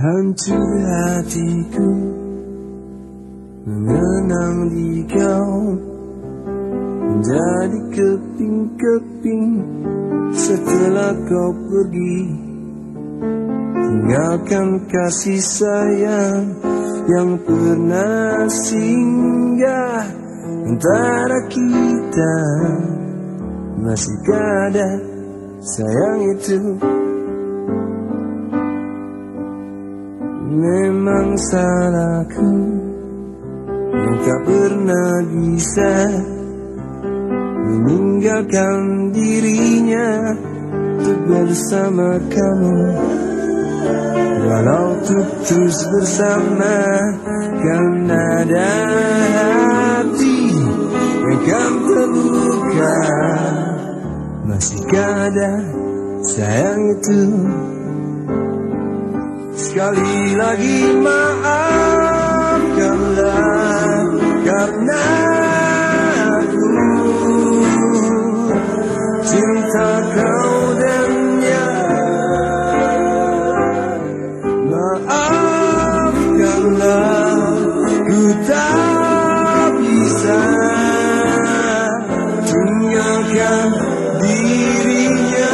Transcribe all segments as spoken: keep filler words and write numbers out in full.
Hancur hatiku mengenang di kau, menjadi keping-keping setelah kau pergi. Tinggalkan kasih sayang yang pernah singgah antara kita. Masih ada sayang itu. Memang salahku yang tak pernah bisa meninggalkan dirinya untuk bersama kamu. Walau untuk terus bersama, kan ada hati yang kan terluka. Masihkah ada sayang itu? Sekali lagi maafkanlah, karena aku cinta kau dan dia. Maafkanlah, ku tak bisa tinggalkan dirinya.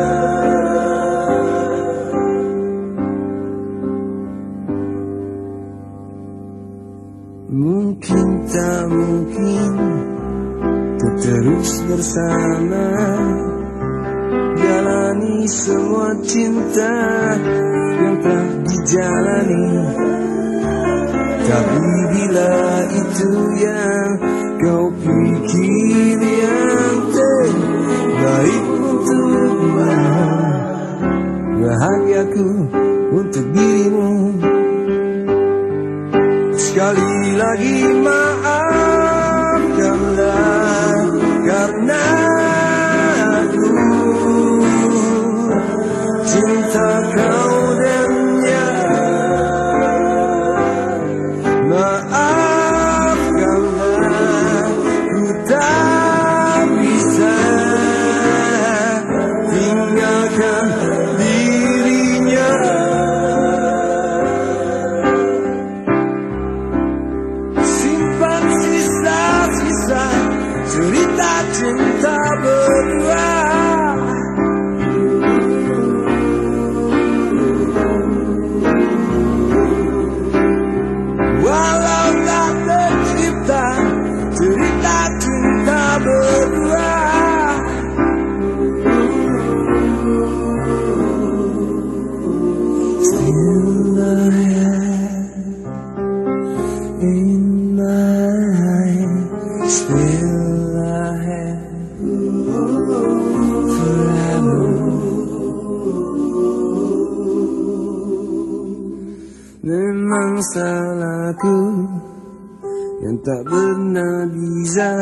Mungkin tak mungkin untuk terus bersama, jalani semua cinta yang telah dijalani. Tapi bila itu yang kau pikir yang terbaik untukmu, bahagiaku untuk dirimu. Sekali lagi maafkanlah, karena aku cinta kau dan dia. Maafkanlah, ku tak bisa tinggalkan dirinya. Simpan sisa-sisa cerita cinta berdua. Walau tak tercipta cerita cinta berdua. Still I have in my still I have forever. Memang salahku yang tak pernah bisa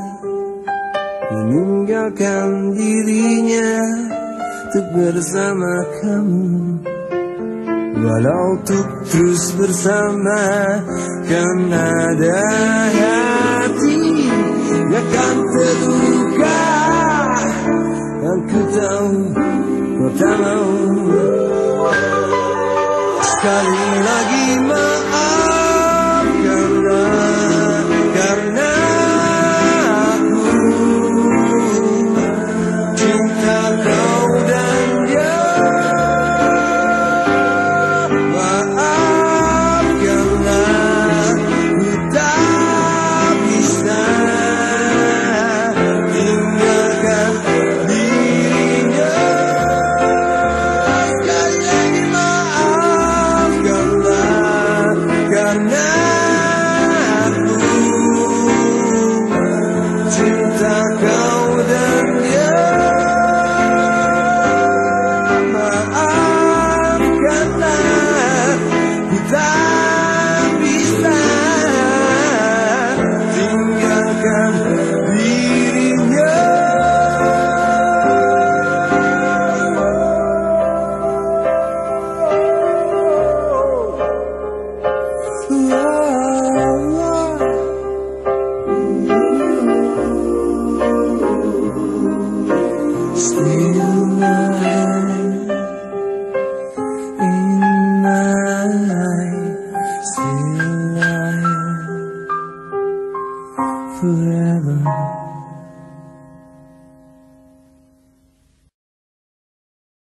meninggalkan dirinya untuk bersama kamu. Walau untuk terus bersama, kan ada hati yang kan terluka. Aku tahu kau tak mau. Sekali lagi maaf.